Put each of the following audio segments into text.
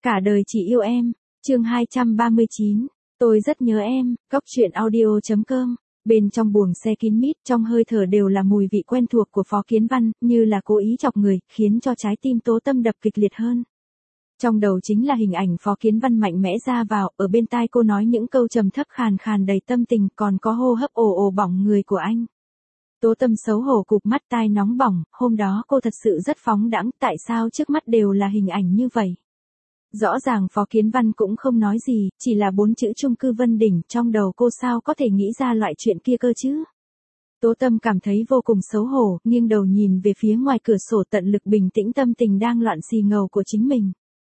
Cả đời chỉ yêu em, chương 239, tôi rất nhớ em, góc truyện audio.com. Bên trong buồng xe kín mít, trong hơi thở đều là mùi vị quen thuộc của Phó Kiến Văn, như là cố ý chọc người, khiến cho trái tim Tố Tâm đập kịch liệt hơn. Trong đầu chính là hình ảnh Phó Kiến Văn mạnh mẽ ra vào, ở bên tai cô nói những câu trầm thấp khàn khàn đầy tâm tình, còn có hô hấp ồ ồ bỏng người của anh. Tố Tâm xấu hổ cụp mắt, tai nóng bỏng, hôm đó cô thật sự rất phóng đãng, tại sao trước mắt đều là hình ảnh như vậy? Rõ ràng Phó Kiến Văn cũng không nói gì, chỉ là 4 chữ chung cư Vân Đỉnh, trong đầu cô sao có thể nghĩ ra loại chuyện kia cơ chứ? Tố Tâm cảm thấy vô cùng xấu hổ, nghiêng đầu nhìn về phía ngoài cửa sổ, tận lực bình tĩnh tâm tình đang loạn xì ngầu của chính mình.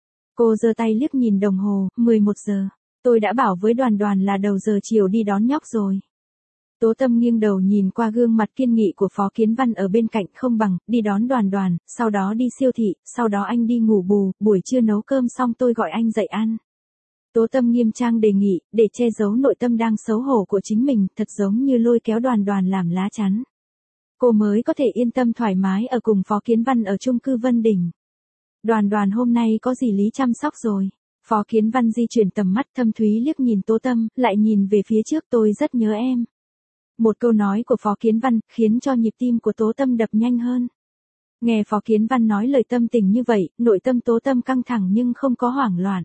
Cô giơ tay liếc nhìn đồng hồ, 11 giờ. Tôi đã bảo với Đoàn Đoàn là đầu giờ chiều đi đón nhóc rồi. Tố Tâm nghiêng đầu nhìn qua gương mặt kiên nghị của Phó Kiến Văn ở bên cạnh, không bằng, đi đón Đoàn Đoàn, sau đó đi siêu thị, sau đó anh đi ngủ bù, buổi trưa nấu cơm xong tôi gọi anh dậy ăn. Tố Tâm nghiêm trang đề nghị, để che giấu nội tâm đang xấu hổ của chính mình, thật giống như lôi kéo Đoàn Đoàn làm lá chắn. Cô mới có thể yên tâm thoải mái ở cùng Phó Kiến Văn ở chung cư Vân Đỉnh. Đoàn Đoàn hôm nay có dì Lý chăm sóc rồi. Phó Kiến Văn di chuyển tầm mắt, thâm thúy liếc nhìn Tố Tâm, lại nhìn về phía trước, tôi rất nhớ em. Một câu nói của Phó Kiến Văn, khiến cho nhịp tim của Tố Tâm đập nhanh hơn. Nghe Phó Kiến Văn nói lời tâm tình như vậy, nội tâm Tố Tâm căng thẳng nhưng không có hoảng loạn.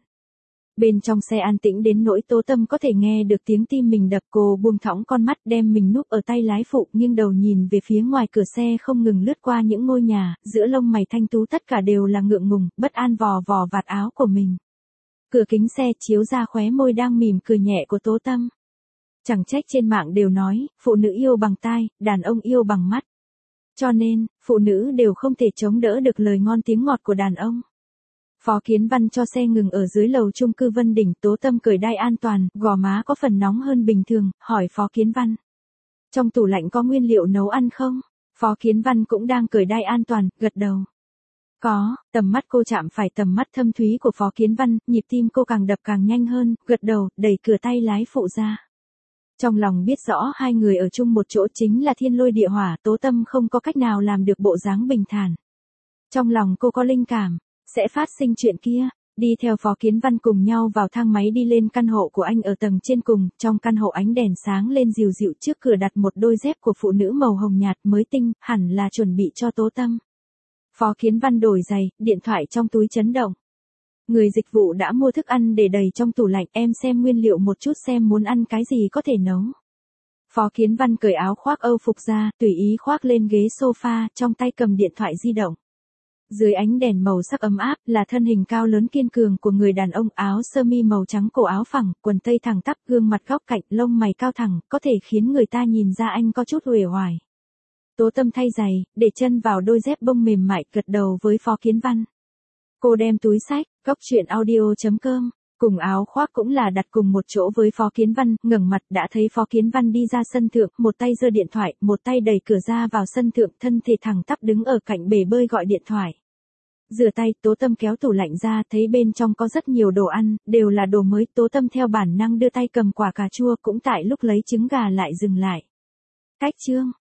Bên trong xe an tĩnh đến nỗi Tố Tâm có thể nghe được tiếng tim mình đập, cô buông thõng con mắt, đem mình núp ở tay lái phụ, nghiêng đầu nhìn về phía ngoài cửa xe không ngừng lướt qua những ngôi nhà, giữa lông mày thanh tú tất cả đều là ngượng ngùng, bất an vò vò vạt áo của mình. Cửa kính xe chiếu ra khóe môi đang mỉm cười nhẹ của Tố Tâm. Chẳng trách trên mạng đều nói, phụ nữ yêu bằng tai, đàn ông yêu bằng mắt. Cho nên, phụ nữ đều không thể chống đỡ được lời ngon tiếng ngọt của đàn ông. Phó Kiến Văn cho xe ngừng ở dưới lầu chung cư Vân Đỉnh, Tố Tâm cởi đai an toàn, gò má có phần nóng hơn bình thường, hỏi Phó Kiến Văn. Trong tủ lạnh có nguyên liệu nấu ăn không? Phó Kiến Văn cũng đang cởi đai an toàn, gật đầu. Có, tầm mắt cô chạm phải tầm mắt thâm thúy của Phó Kiến Văn, nhịp tim cô càng đập càng nhanh hơn, gật đầu, đẩy cửa tay lái phụ ra. Trong lòng biết rõ hai người ở chung một chỗ chính là thiên lôi địa hỏa, Tố Tâm không có cách nào làm được bộ dáng bình thản. Trong lòng cô có linh cảm, sẽ phát sinh chuyện kia. Đi theo Phó Kiến Văn cùng nhau vào thang máy đi lên căn hộ của anh ở tầng trên cùng, trong căn hộ ánh đèn sáng lên dịu dịu, trước cửa đặt một đôi dép của phụ nữ màu hồng nhạt mới tinh, hẳn là chuẩn bị cho Tố Tâm. Phó Kiến Văn đổi giày, điện thoại trong túi chấn động. Người dịch vụ đã mua thức ăn để đầy trong tủ lạnh, em xem nguyên liệu một chút xem muốn ăn cái gì có thể nấu. Phó Kiến Văn cởi áo khoác Âu phục ra, tùy ý khoác lên ghế sofa, trong tay cầm điện thoại di động. Dưới ánh đèn màu sắc ấm áp là thân hình cao lớn kiên cường của người đàn ông, áo sơ mi màu trắng, cổ áo phẳng, quần tây thẳng tắp, gương mặt góc cạnh, lông mày cao thẳng, có thể khiến người ta nhìn ra anh có chút uể oải. Tố Tâm thay giày, để chân vào đôi dép bông mềm mại, gật đầu với Phó Kiến Văn. Cô đem túi xách, góc truyện audio.com, cùng áo khoác cũng là đặt cùng một chỗ với Phó Kiến Văn, ngẩng mặt đã thấy Phó Kiến Văn đi ra sân thượng, một tay giơ điện thoại, một tay đẩy cửa ra vào sân thượng, thân thể thẳng tắp đứng ở cạnh bể bơi gọi điện thoại. Rửa tay, Tố Tâm kéo tủ lạnh ra, thấy bên trong có rất nhiều đồ ăn, đều là đồ mới, Tố Tâm theo bản năng đưa tay cầm quả cà chua, cũng tại lúc lấy trứng gà lại dừng lại. Cách chương.